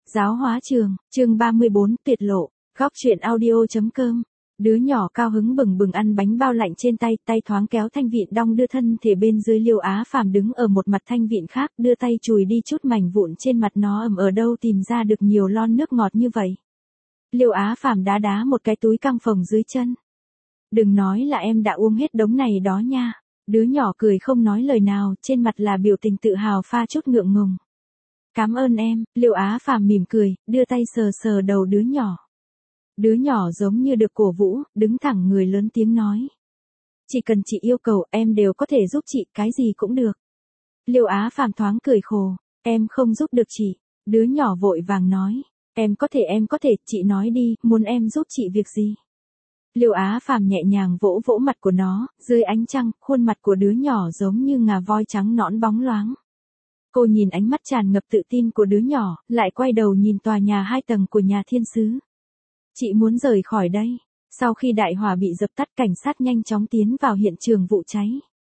Giáo hóa trường, chương 34, tuyệt lộ, góc truyện audio.com. Đứa nhỏ cao hứng bừng bừng ăn bánh bao lạnh trên tay, tay thoáng kéo thanh vịn đong đưa thân thể bên dưới. Liêu Á Phàm đứng ở một mặt thanh vịn khác, đưa tay chùi đi chút mảnh vụn trên mặt nó. Ở đâu tìm ra được nhiều lon nước ngọt như vậy. Liêu Á Phàm đá đá một cái túi căng phồng dưới chân. Đừng nói là em đã uống hết đống này đó nha. Đứa nhỏ cười không nói lời nào, trên mặt là biểu tình tự hào pha chút ngượng ngùng. Cảm ơn em, Liêu Á Phàm mỉm cười, đưa tay sờ sờ đầu đứa nhỏ. Đứa nhỏ giống như được cổ vũ, đứng thẳng người lớn tiếng nói. Chỉ cần chị yêu cầu em đều có thể giúp chị, cái gì cũng được. Liêu Á Phàm thoáng cười khổ, em không giúp được chị. Đứa nhỏ vội vàng nói, em có thể, chị nói đi, muốn em giúp chị việc gì. Liêu Á Phàm nhẹ nhàng vỗ vỗ mặt của nó, dưới ánh trăng, khuôn mặt của đứa nhỏ giống như ngà voi trắng nõn bóng loáng. Cô nhìn ánh mắt tràn ngập tự tin của đứa nhỏ, lại quay đầu nhìn tòa nhà 2 tầng của nhà thiên sứ. Chị muốn rời khỏi đây. Sau khi đại hỏa bị dập tắt, cảnh sát nhanh chóng tiến vào hiện trường vụ cháy.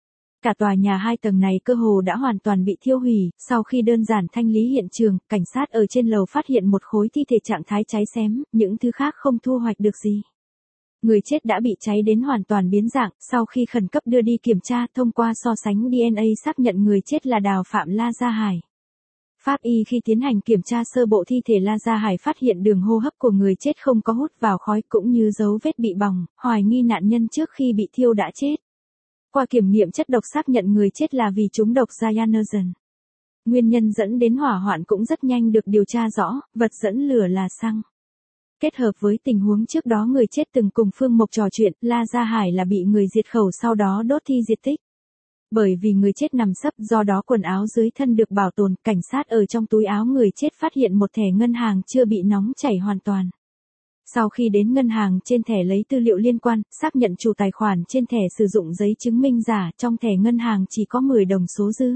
Cả tòa nhà 2 tầng này cơ hồ đã hoàn toàn bị thiêu hủy. Sau khi đơn giản thanh lý hiện trường, cảnh sát ở trên lầu phát hiện một khối thi thể trạng thái cháy xém, những thứ khác không thu hoạch được gì. Người chết đã bị cháy đến hoàn toàn biến dạng, sau khi khẩn cấp đưa đi kiểm tra, thông qua so sánh DNA xác nhận người chết là Đào Phạm La Gia Hải. Pháp y khi tiến hành kiểm tra sơ bộ thi thể La Gia Hải phát hiện đường hô hấp của người chết không có hút vào khói, cũng như dấu vết bị bỏng, hoài nghi nạn nhân trước khi bị thiêu đã chết. Qua kiểm nghiệm chất độc xác nhận người chết là vì trúng độc cyanurzen. Nguyên nhân dẫn đến hỏa hoạn cũng rất nhanh được điều tra rõ, vật dẫn lửa là xăng. Kết hợp với tình huống trước đó người chết từng cùng Phương Mộc trò chuyện, La Gia Hải là bị người diệt khẩu sau đó đốt thi diệt tích. Bởi vì người chết nằm sấp, do đó quần áo dưới thân được bảo tồn, cảnh sát ở trong túi áo người chết phát hiện một thẻ ngân hàng chưa bị nóng chảy hoàn toàn. Sau khi đến ngân hàng, trên thẻ lấy tư liệu liên quan, xác nhận chủ tài khoản trên thẻ sử dụng giấy chứng minh giả, trong thẻ ngân hàng chỉ có 10 đồng số dư.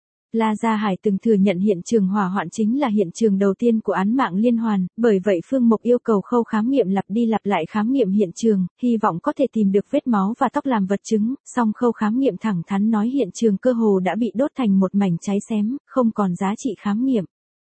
La Gia Hải từng thừa nhận hiện trường hỏa hoạn chính là hiện trường đầu tiên của án mạng liên hoàn, bởi vậy Phương Mộc yêu cầu khâu khám nghiệm lặp đi lặp lại khám nghiệm hiện trường, hy vọng có thể tìm được vết máu và tóc làm vật chứng, song khâu khám nghiệm thẳng thắn nói hiện trường cơ hồ đã bị đốt thành một mảnh cháy xém, không còn giá trị khám nghiệm.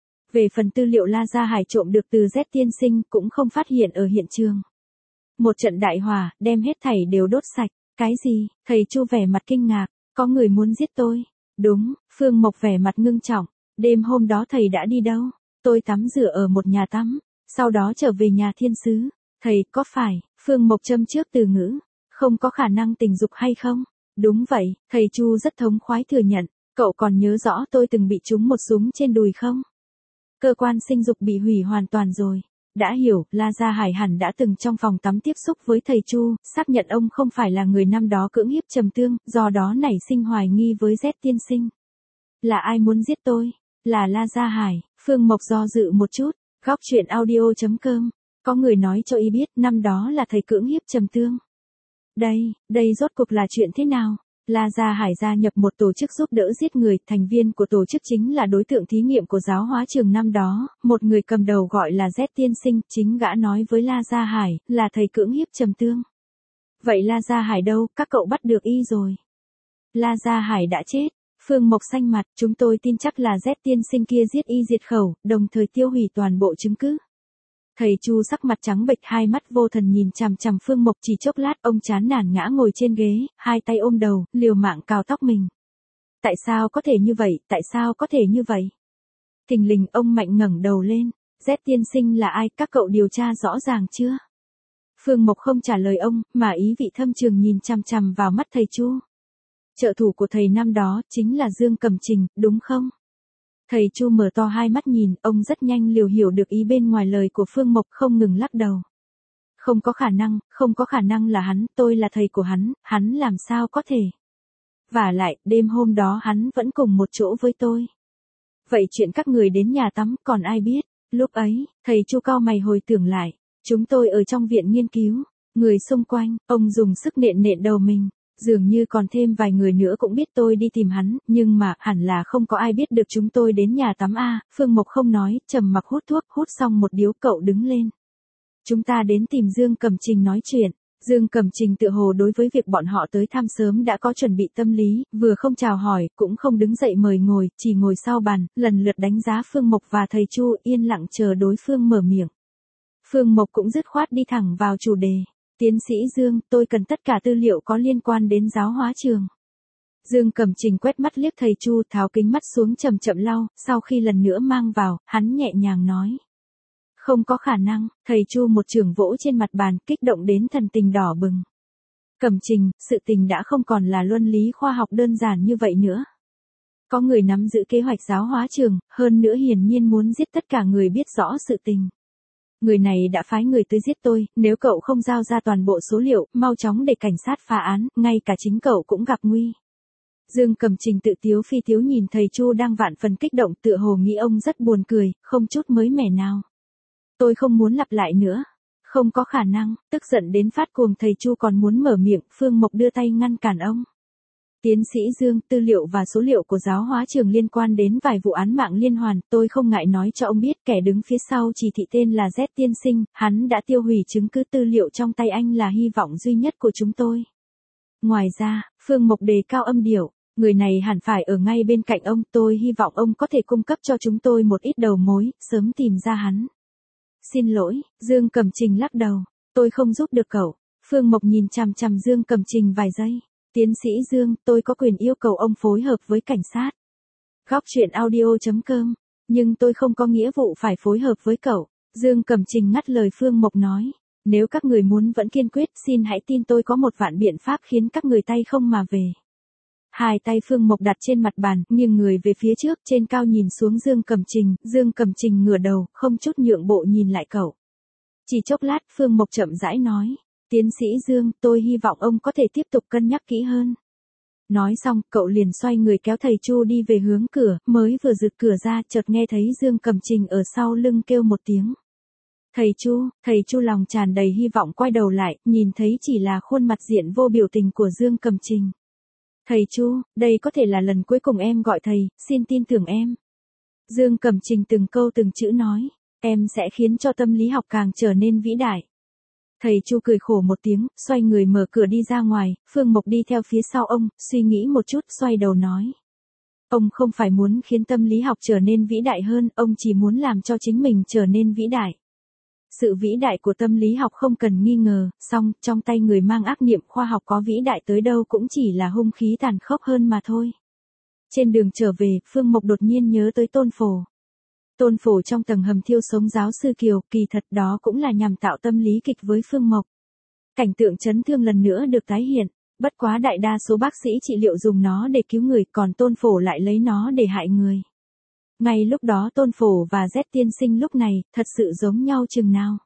Về phần tư liệu La Gia Hải trộm được từ Z tiên sinh cũng không phát hiện ở hiện trường. Một trận đại hỏa, đem hết thảy đều đốt sạch. Cái gì? Thầy Chu vẻ mặt kinh ngạc, có người muốn giết tôi. Đúng, Phương Mộc vẻ mặt ngưng trọng, đêm hôm đó thầy đã đi đâu? Tôi tắm rửa ở một nhà tắm, sau đó trở về nhà thiên sứ. Thầy, có phải, Phương Mộc châm trước từ ngữ, không có khả năng tình dục hay không? Đúng vậy, thầy Chu rất thống khoái thừa nhận, cậu còn nhớ rõ tôi từng bị trúng một súng trên đùi không? Cơ quan sinh dục bị hủy hoàn toàn rồi. Đã hiểu, La Gia Hải hẳn đã từng trong phòng tắm tiếp xúc với thầy Chu, xác nhận ông không phải là người năm đó cưỡng hiếp Trầm Tương, do đó nảy sinh hoài nghi với Z tiên sinh. Là ai muốn giết tôi? Là La Gia Hải. Phương Mộc do dự một chút, góc truyện audio.com. Có người nói cho y biết năm đó là thầy cưỡng hiếp Trầm Tương. Đây rốt cuộc là chuyện thế nào? La Gia Hải gia nhập một tổ chức giúp đỡ giết người, thành viên của tổ chức chính là đối tượng thí nghiệm của giáo hóa trường năm đó, một người cầm đầu gọi là Z tiên sinh, chính gã nói với La Gia Hải, là thầy cưỡng hiếp Trầm Tương. Vậy La Gia Hải đâu, các cậu bắt được y rồi? La Gia Hải đã chết. Phương Mộc xanh mặt, chúng tôi tin chắc là Z tiên sinh kia giết y diệt khẩu, đồng thời tiêu hủy toàn bộ chứng cứ. Thầy Chu sắc mặt trắng bệch, hai mắt vô thần nhìn chằm chằm Phương Mộc, chỉ chốc lát ông chán nản ngã ngồi trên ghế, hai tay ôm đầu, liều mạng cào tóc mình. Tại sao có thể như vậy, tại sao có thể như vậy? Thình lình ông mạnh ngẩng đầu lên, Z tiên sinh là ai, các cậu điều tra rõ ràng chưa? Phương Mộc không trả lời ông, mà ý vị thâm trường nhìn chằm chằm vào mắt thầy Chu. Trợ thủ của thầy năm đó, chính là Dương Cẩm Trình, đúng không? Thầy Chu mở to hai mắt nhìn, ông rất nhanh hiểu được ý bên ngoài lời của Phương Mộc, không ngừng lắc đầu. Không có khả năng là hắn, tôi là thầy của hắn làm sao có thể. Vả lại, đêm hôm đó hắn vẫn cùng một chỗ với tôi. Vậy chuyện các người đến nhà tắm, còn ai biết? Lúc ấy, thầy Chu cau mày hồi tưởng lại, chúng tôi ở trong viện nghiên cứu, người xung quanh, ông dùng sức nện đầu mình. Dường như còn thêm vài người nữa cũng biết tôi đi tìm hắn, nhưng mà hẳn là không có ai biết được chúng tôi đến nhà tắm a. Phương Mộc không nói, trầm mặc hút thuốc, hút xong một điếu cậu đứng lên. Chúng ta đến tìm Dương Cẩm Trình nói chuyện. Dương Cẩm Trình tựa hồ đối với việc bọn họ tới thăm sớm đã có chuẩn bị tâm lý, vừa không chào hỏi, cũng không đứng dậy mời ngồi, chỉ ngồi sau bàn, lần lượt đánh giá Phương Mộc và thầy Chu, yên lặng chờ đối phương mở miệng. Phương Mộc cũng dứt khoát đi thẳng vào chủ đề. Tiến sĩ Dương, tôi cần tất cả tư liệu có liên quan đến giáo hóa trường. Dương Cẩm Trình quét mắt liếc thầy Chu, tháo kính mắt xuống chậm chậm lau, sau khi lần nữa mang vào, hắn nhẹ nhàng nói. Không có khả năng, thầy Chu một chưởng vỗ trên mặt bàn, kích động đến thần tình đỏ bừng. Cẩm Trình, sự tình đã không còn là luân lý khoa học đơn giản như vậy nữa. Có người nắm giữ kế hoạch giáo hóa trường, hơn nữa hiển nhiên muốn giết tất cả người biết rõ sự tình. Người này đã phái người tới giết tôi, nếu cậu không giao ra toàn bộ số liệu, mau chóng để cảnh sát phá án, ngay cả chính cậu cũng gặp nguy. Dương Cẩm Trình tự tiếu phi tiếu nhìn thầy Chu đang vạn phần kích động, tựa hồ nghĩ ông rất buồn cười, không chút mới mẻ nào. Tôi không muốn lặp lại nữa. Không có khả năng, tức giận đến phát cuồng thầy Chu còn muốn mở miệng, Phương Mộc đưa tay ngăn cản ông. Tiến sĩ Dương, tư liệu và số liệu của giáo hóa trường liên quan đến vài vụ án mạng liên hoàn, tôi không ngại nói cho ông biết kẻ đứng phía sau chỉ thị tên là Z tiên sinh, hắn đã tiêu hủy chứng cứ tư liệu trong tay anh là hy vọng duy nhất của chúng tôi. Ngoài ra, Phương Mộc đề cao âm điệu, người này hẳn phải ở ngay bên cạnh ông, tôi hy vọng ông có thể cung cấp cho chúng tôi một ít đầu mối, sớm tìm ra hắn. Xin lỗi, Dương Cẩm Trình lắc đầu, tôi không giúp được cậu. Phương Mộc nhìn chằm chằm Dương Cẩm Trình vài giây. Tiến sĩ Dương, tôi có quyền yêu cầu ông phối hợp với cảnh sát. Góc truyện audio.com, nhưng tôi không có nghĩa vụ phải phối hợp với cậu. Dương Cẩm Trình ngắt lời Phương Mộc nói, nếu các người muốn vẫn kiên quyết, xin hãy tin tôi có một vạn biện pháp khiến các người tay không mà về. Hai tay Phương Mộc đặt trên mặt bàn, nghiêng người về phía trước, trên cao nhìn xuống Dương Cẩm Trình ngửa đầu, không chút nhượng bộ nhìn lại cậu. Chỉ chốc lát, Phương Mộc chậm rãi nói, tiến sĩ Dương, tôi hy vọng ông có thể tiếp tục cân nhắc kỹ hơn. Nói xong, cậu liền xoay người kéo thầy Chu đi về hướng cửa, mới vừa giựt cửa ra, chợt nghe thấy Dương Cẩm Trình ở sau lưng kêu một tiếng. Thầy Chu lòng tràn đầy hy vọng quay đầu lại, nhìn thấy chỉ là khuôn mặt diện vô biểu tình của Dương Cẩm Trình. Thầy Chu, đây có thể là lần cuối cùng em gọi thầy, xin tin tưởng em. Dương Cẩm Trình từng câu từng chữ nói, em sẽ khiến cho tâm lý học càng trở nên vĩ đại. Thầy Chu cười khổ một tiếng, xoay người mở cửa đi ra ngoài, Phương Mộc đi theo phía sau ông, suy nghĩ một chút, xoay đầu nói. Ông không phải muốn khiến tâm lý học trở nên vĩ đại hơn, ông chỉ muốn làm cho chính mình trở nên vĩ đại. Sự vĩ đại của tâm lý học không cần nghi ngờ, song, trong tay người mang ác niệm khoa học có vĩ đại tới đâu cũng chỉ là hung khí tàn khốc hơn mà thôi. Trên đường trở về, Phương Mộc đột nhiên nhớ tới Tôn Phổ. Tôn Phổ trong tầng hầm thiêu sống giáo sư Kiều, kỳ thật đó cũng là nhằm tạo tâm lý kịch với Phương Mộc. Cảnh tượng chấn thương lần nữa được tái hiện, bất quá đại đa số bác sĩ trị liệu dùng nó để cứu người, còn Tôn Phổ lại lấy nó để hại người. Ngay lúc đó Tôn Phổ và Z tiên sinh lúc này, thật sự giống nhau chừng nào.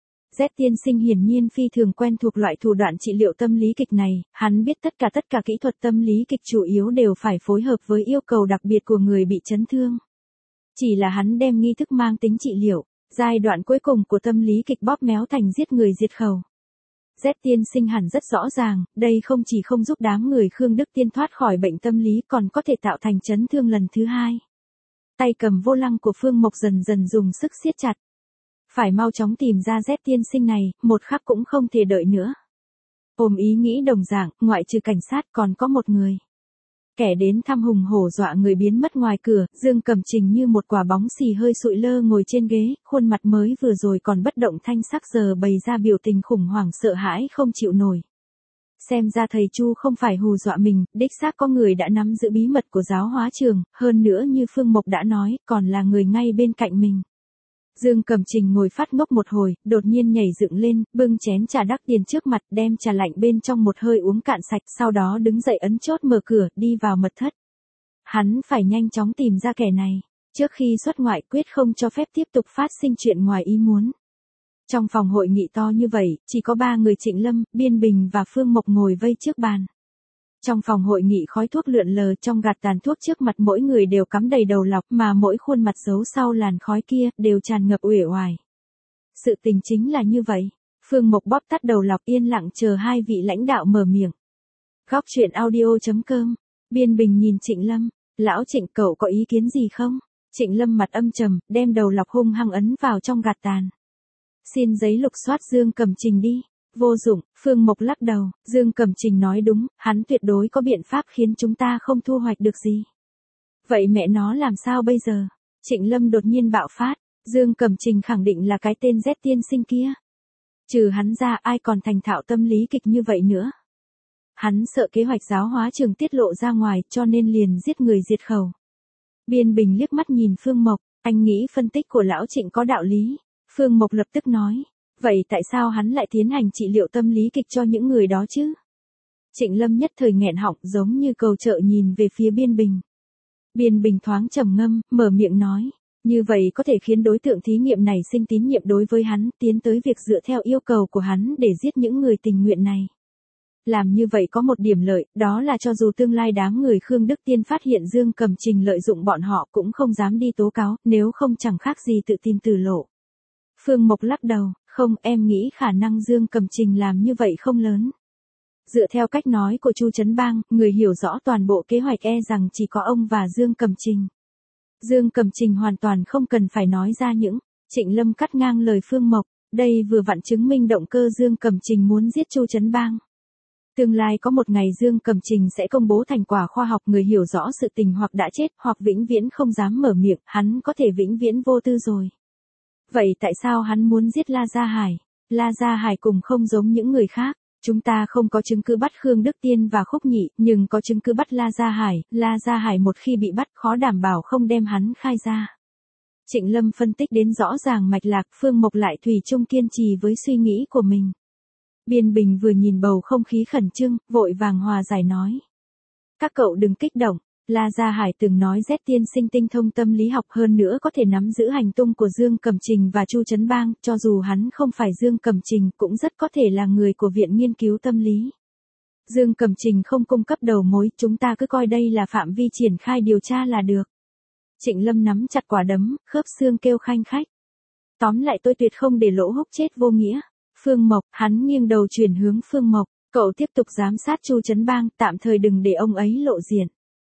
Z tiên sinh hiển nhiên phi thường quen thuộc loại thủ đoạn trị liệu tâm lý kịch này, hắn biết tất cả kỹ thuật tâm lý kịch chủ yếu đều phải phối hợp với yêu cầu đặc biệt của người bị chấn thương. Chỉ là hắn đem nghi thức mang tính trị liệu, giai đoạn cuối cùng của tâm lý kịch bóp méo thành giết người diệt khẩu. Z tiên sinh hẳn rất rõ ràng, đây không chỉ không giúp đám người Khương Đức Tiên thoát khỏi bệnh tâm lý còn có thể tạo thành chấn thương lần thứ hai. Tay cầm vô lăng của Phương Mộc dần dần dùng sức siết chặt. Phải mau chóng tìm ra Z tiên sinh này, một khắc cũng không thể đợi nữa. Ôm ý nghĩ đồng dạng, ngoại trừ cảnh sát còn có một người. Kẻ đến thăm hùng hổ dọa người biến mất ngoài cửa, Dương Cẩm Trình như một quả bóng xì hơi sụi lơ ngồi trên ghế, khuôn mặt mới vừa rồi còn bất động thanh sắc giờ bày ra biểu tình khủng hoảng sợ hãi không chịu nổi. Xem ra thầy Chu không phải hù dọa mình, đích xác có người đã nắm giữ bí mật của giáo hóa trường, hơn nữa như Phương Mộc đã nói, còn là người ngay bên cạnh mình. Dương Cẩm Trình ngồi phát ngốc một hồi, đột nhiên nhảy dựng lên, bưng chén trà đắc tiền trước mặt, đem trà lạnh bên trong một hơi uống cạn sạch, sau đó đứng dậy ấn chốt mở cửa, đi vào mật thất. Hắn phải nhanh chóng tìm ra kẻ này, trước khi xuất ngoại quyết không cho phép tiếp tục phát sinh chuyện ngoài ý muốn. Trong phòng hội nghị to như vậy, chỉ có 3 người Trịnh Lâm, Biên Bình và Phương Mộc ngồi vây trước bàn. Trong phòng hội nghị khói thuốc lượn lờ, trong gạt tàn thuốc trước mặt mỗi người đều cắm đầy đầu lọc, mà mỗi khuôn mặt giấu sau làn khói kia, đều tràn ngập uể oải. Sự tình chính là như vậy. Phương Mộc bóp tắt đầu lọc yên lặng chờ hai vị lãnh đạo mở miệng. Góc truyện audio.com. Biên Bình nhìn Trịnh Lâm. Lão Trịnh, cậu có ý kiến gì không? Trịnh Lâm mặt âm trầm, đem đầu lọc hung hăng ấn vào trong gạt tàn. Xin giấy lục soát Dương Cẩm Trình đi. Vô dụng, Phương Mộc lắc đầu, Dương Cẩm Trình nói đúng, hắn tuyệt đối có biện pháp khiến chúng ta không thu hoạch được gì. Vậy mẹ nó làm sao bây giờ? Trịnh Lâm đột nhiên bạo phát, Dương Cẩm Trình khẳng định là cái tên Z tiên sinh kia. Trừ hắn ra ai còn thành thạo tâm lý kịch như vậy nữa. Hắn sợ kế hoạch giáo hóa trường tiết lộ ra ngoài cho nên liền giết người diệt khẩu. Biên Bình liếc mắt nhìn Phương Mộc, anh nghĩ phân tích của lão Trịnh có đạo lý. Phương Mộc lập tức nói, vậy tại sao hắn lại tiến hành trị liệu tâm lý kịch cho những người đó chứ? Trịnh Lâm nhất thời nghẹn họng giống như cầu trợ nhìn về phía Biên Bình. Biên Bình thoáng trầm ngâm, mở miệng nói, như vậy có thể khiến đối tượng thí nghiệm này sinh tín nhiệm đối với hắn, tiến tới việc dựa theo yêu cầu của hắn để giết những người tình nguyện này. Làm như vậy có một điểm lợi, đó là cho dù tương lai đám người Khương Đức Tiên phát hiện Dương Cẩm Trình lợi dụng bọn họ cũng không dám đi tố cáo, nếu không chẳng khác gì tự tin tử lộ. Phương Mộc lắc đầu, không, em nghĩ khả năng Dương Cẩm Trình làm như vậy không lớn. Dựa theo cách nói của Chu Trấn Bang, người hiểu rõ toàn bộ kế hoạch rằng chỉ có ông và Dương Cẩm Trình. Dương Cẩm Trình hoàn toàn không cần phải nói ra những. Trịnh Lâm cắt ngang lời Phương Mộc, đây vừa vặn chứng minh động cơ Dương Cẩm Trình muốn giết Chu Trấn Bang. Tương lai có một ngày Dương Cẩm Trình sẽ công bố thành quả khoa học, người hiểu rõ sự tình hoặc đã chết hoặc vĩnh viễn không dám mở miệng, hắn có thể vĩnh viễn vô tư rồi. Vậy tại sao hắn muốn giết La Gia Hải? La Gia Hải cùng không giống những người khác. Chúng ta không có chứng cứ bắt Khương Đức Tiên và Khúc Nhị, nhưng có chứng cứ bắt La Gia Hải. La Gia Hải một khi bị bắt khó đảm bảo không đem hắn khai ra. Trịnh Lâm phân tích đến rõ ràng mạch lạc, Phương Mộc lại thủy chung kiên trì với suy nghĩ của mình. Biên Bình vừa nhìn bầu không khí khẩn trương, vội vàng hòa giải nói. Các cậu đừng kích động, La Gia Hải từng nói Z tiên sinh tinh thông tâm lý học, hơn nữa có thể nắm giữ hành tung của Dương Cẩm Trình và Chu Trấn Bang, cho dù hắn không phải Dương Cẩm Trình cũng rất có thể là người của Viện Nghiên cứu Tâm lý. Dương Cẩm Trình không cung cấp đầu mối, chúng ta cứ coi đây là phạm vi triển khai điều tra là được. Trịnh Lâm nắm chặt quả đấm, khớp xương kêu khanh khách. Tóm lại tôi tuyệt không để lỗ húc chết vô nghĩa. Phương Mộc, hắn nghiêng đầu chuyển hướng Phương Mộc, cậu tiếp tục giám sát Chu Trấn Bang, tạm thời đừng để ông ấy lộ diện.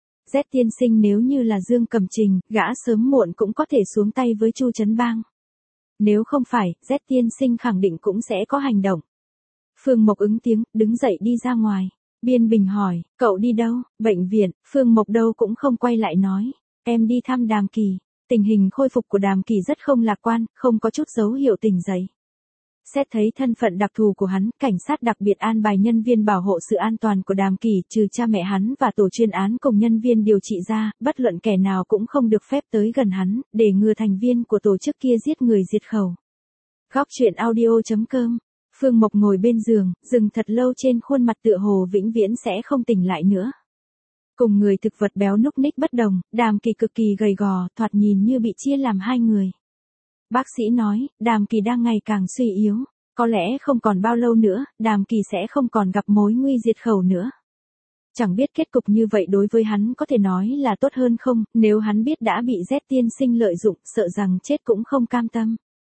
Z tiên sinh nếu như là Dương Cẩm Trình, gã sớm muộn cũng có thể xuống tay với Chu Trấn Bang. Nếu không phải, Z tiên sinh khẳng định cũng sẽ có hành động. Phương Mộc ứng tiếng, đứng dậy đi ra ngoài. Biên Bình hỏi, cậu đi đâu? Bệnh viện. Phương Mộc đâu cũng không quay lại nói, em đi thăm Đàm Kỳ. Tình hình khôi phục của Đàm Kỳ rất không lạc quan, không có chút dấu hiệu tỉnh dậy. Xét thấy thân phận đặc thù của hắn, cảnh sát đặc biệt an bài nhân viên bảo hộ sự an toàn của Đàm Kỳ, trừ cha mẹ hắn và tổ chuyên án cùng nhân viên điều trị ra, bất luận kẻ nào cũng không được phép tới gần hắn, để ngừa thành viên của tổ chức kia giết người diệt khẩu. Góc truyện audio.com. Phương Mộc ngồi bên giường, dừng thật lâu trên khuôn mặt tựa hồ vĩnh viễn sẽ không tỉnh lại nữa. Cùng người thực vật béo núc ních bất đồng, Đàm Kỳ cực kỳ gầy gò, thoạt nhìn như bị chia làm hai người. Bác sĩ nói, Đàm Kỳ đang ngày càng suy yếu, có lẽ không còn bao lâu nữa, Đàm Kỳ sẽ không còn gặp mối nguy diệt khẩu nữa. Chẳng biết kết cục như vậy đối với hắn có thể nói là tốt hơn không, nếu hắn biết đã bị Z tiên sinh lợi dụng, sợ rằng chết cũng không cam tâm.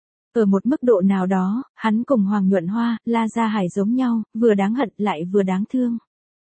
Ở một mức độ nào đó, hắn cùng Hoàng Nhuận Hoa, La Gia Hải giống nhau, vừa đáng hận lại vừa đáng thương.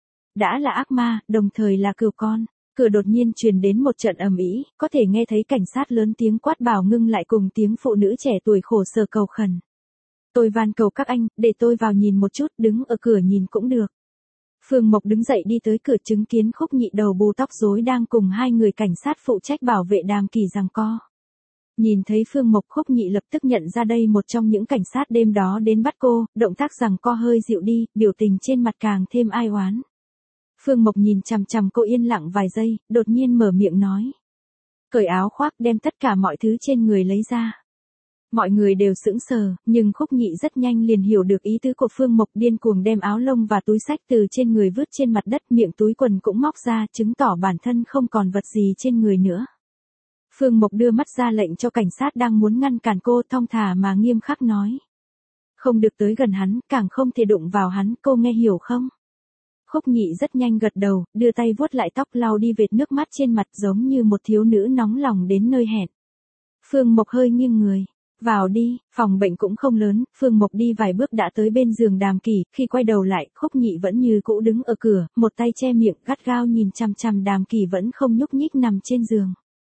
Đã là ác ma, đồng thời là cừu con. Cửa đột nhiên truyền đến một trận ầm ĩ, có thể nghe thấy cảnh sát lớn tiếng quát bảo ngưng lại cùng tiếng phụ nữ trẻ tuổi khổ sở cầu khẩn. Tôi van cầu các anh, để tôi vào nhìn một chút, đứng ở cửa nhìn cũng được. Phương Mộc đứng dậy đi tới cửa chứng kiến Khúc Nhị đầu bù tóc rối đang cùng hai người cảnh sát phụ trách bảo vệ Đàm Kỳ giằng co. Nhìn thấy Phương Mộc, Khúc Nhị lập tức nhận ra đây một trong những cảnh sát đêm đó đến bắt cô, động tác giằng co hơi dịu đi, biểu tình trên mặt càng thêm ai oán. Phương Mộc nhìn chằm chằm cô yên lặng vài giây, đột nhiên mở miệng nói. Cởi áo khoác đem tất cả mọi thứ trên người lấy ra. Mọi người đều sững sờ, nhưng Khúc Nhị rất nhanh liền hiểu được ý tứ của Phương Mộc, điên cuồng đem áo lông và túi xách từ trên người vứt trên mặt đất, miệng túi quần cũng móc ra, chứng tỏ bản thân không còn vật gì trên người nữa. Phương Mộc đưa mắt ra lệnh cho cảnh sát đang muốn ngăn cản cô, thong thả mà nghiêm khắc nói. Không được tới gần hắn, càng không thể đụng vào hắn, cô nghe hiểu không? Khúc Nhị rất nhanh gật đầu, đưa tay vuốt lại tóc, lau đi vệt nước mắt trên mặt, giống như một thiếu nữ nóng lòng đến nơi hẹn. Phương Mộc hơi nghiêng người. Vào đi, phòng bệnh cũng không lớn, Phương Mộc đi vài bước đã tới bên giường Đàm Kỳ, khi quay đầu lại, Khúc Nhị vẫn như cũ đứng ở cửa, một tay che miệng, gắt gao nhìn chằm chằm Đàm Kỳ vẫn không nhúc nhích nằm trên giường.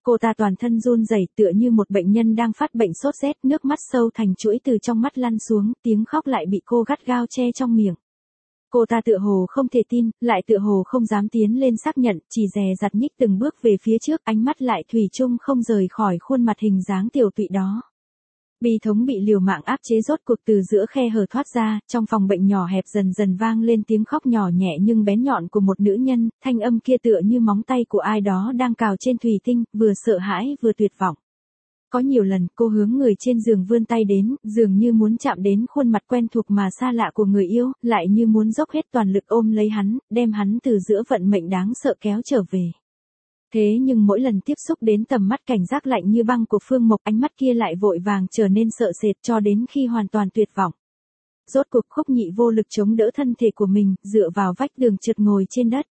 Cô ta toàn thân run rẩy tựa như một bệnh nhân đang phát bệnh sốt rét, nước mắt sâu thành chuỗi từ trong mắt lăn xuống, tiếng khóc lại bị cô gắt gao che trong miệng. Cô ta tựa hồ không thể tin, lại tựa hồ không dám tiến lên xác nhận, chỉ dè dặt nhích từng bước về phía trước, ánh mắt lại thủy chung không rời khỏi khuôn mặt hình dáng tiểu tụy đó. Bi thống bị liều mạng áp chế rốt cuộc từ giữa khe hở thoát ra, trong phòng bệnh nhỏ hẹp dần dần vang lên tiếng khóc nhỏ nhẹ nhưng bén nhọn của một nữ nhân, thanh âm kia tựa như móng tay của ai đó đang cào trên thủy tinh, vừa sợ hãi vừa tuyệt vọng. Có nhiều lần cô hướng người trên giường vươn tay đến, dường như muốn chạm đến khuôn mặt quen thuộc mà xa lạ của người yêu, lại như muốn dốc hết toàn lực ôm lấy hắn, đem hắn từ giữa vận mệnh đáng sợ kéo trở về. Thế nhưng mỗi lần tiếp xúc đến tầm mắt cảnh giác lạnh như băng của Phương Mộc, ánh mắt kia lại vội vàng trở nên sợ sệt cho đến khi hoàn toàn tuyệt vọng. Rốt cuộc Khúc Nhị vô lực chống đỡ thân thể của mình, dựa vào vách tường trượt ngồi trên đất.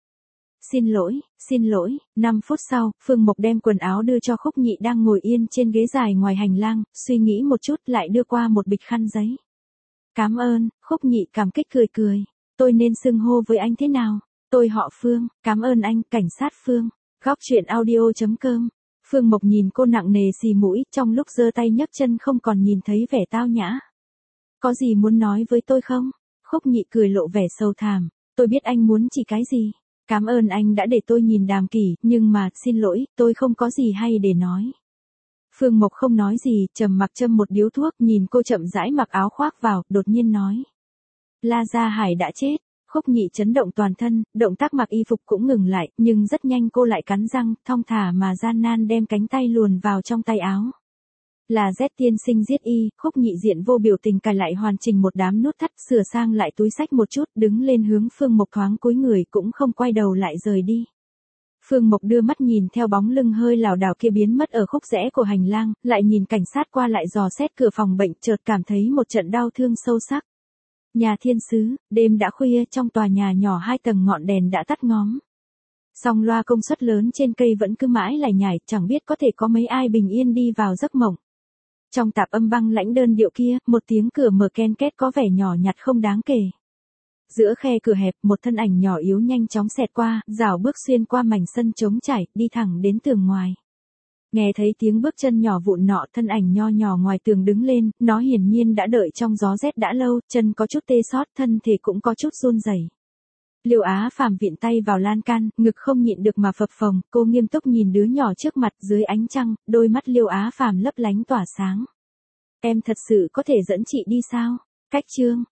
Xin lỗi, 5 phút sau, Phương Mộc đem quần áo đưa cho Khúc Nhị đang ngồi yên trên ghế dài ngoài hành lang, suy nghĩ một chút lại đưa qua một bịch khăn giấy. Cảm ơn, Khúc Nhị cảm kích cười cười. Tôi nên xưng hô với anh thế nào? Tôi họ Phương, cảm ơn anh, cảnh sát Phương. Góc truyện audio.com. Phương Mộc nhìn cô nặng nề xì mũi, trong lúc giơ tay nhấc chân không còn nhìn thấy vẻ tao nhã. Có gì muốn nói với tôi không? Khúc Nhị cười lộ vẻ sâu thẳm. Tôi biết anh muốn chỉ cái gì. Cảm ơn anh đã để tôi nhìn Đàm Kỷ, nhưng mà, xin lỗi, tôi không có gì hay để nói. Phương Mộc không nói gì, trầm mặc châm một điếu thuốc, nhìn cô chậm rãi mặc áo khoác vào, đột nhiên nói. La Gia Hải đã chết. Khúc Nhị chấn động toàn thân, động tác mặc y phục cũng ngừng lại, nhưng rất nhanh cô lại cắn răng, thong thả mà gian nan đem cánh tay luồn vào trong tay áo. Là Z tiên sinh giết y, Khúc Nhị diện vô biểu tình cài lại hoàn chỉnh một đám nút thắt, sửa sang lại túi xách một chút, đứng lên hướng Phương Mộc thoáng cúi người cũng không quay đầu lại rời đi. Phương Mộc đưa mắt nhìn theo bóng lưng hơi lảo đảo kia biến mất ở khúc rẽ của hành lang, lại nhìn cảnh sát qua lại dò xét cửa phòng bệnh, chợt cảm thấy một trận đau thương sâu sắc. Nhà thiên sứ, đêm đã khuya, trong tòa nhà nhỏ 2 tầng ngọn đèn đã tắt ngóm. Song loa công suất lớn trên cây vẫn cứ mãi lải nhải, chẳng biết có thể có mấy ai bình yên đi vào giấc mộng. Trong tạp âm băng lãnh đơn điệu kia, một tiếng cửa mở ken két có vẻ nhỏ nhặt không đáng kể. Giữa khe cửa hẹp, một thân ảnh nhỏ yếu nhanh chóng xẹt qua, rảo bước xuyên qua mảnh sân trống trải, đi thẳng đến tường ngoài. Nghe thấy tiếng bước chân nhỏ vụn nọ, thân ảnh nho nhỏ ngoài tường đứng lên, nó hiển nhiên đã đợi trong gió rét đã lâu, chân có chút tê xót, thân thể cũng có chút run rẩy. Liêu Á Phàm viện tay vào lan can, ngực không nhịn được mà phập phồng, cô nghiêm túc nhìn đứa nhỏ trước mặt dưới ánh trăng, đôi mắt Liêu Á Phàm lấp lánh tỏa sáng. Em thật sự có thể dẫn chị đi sao? Cách chương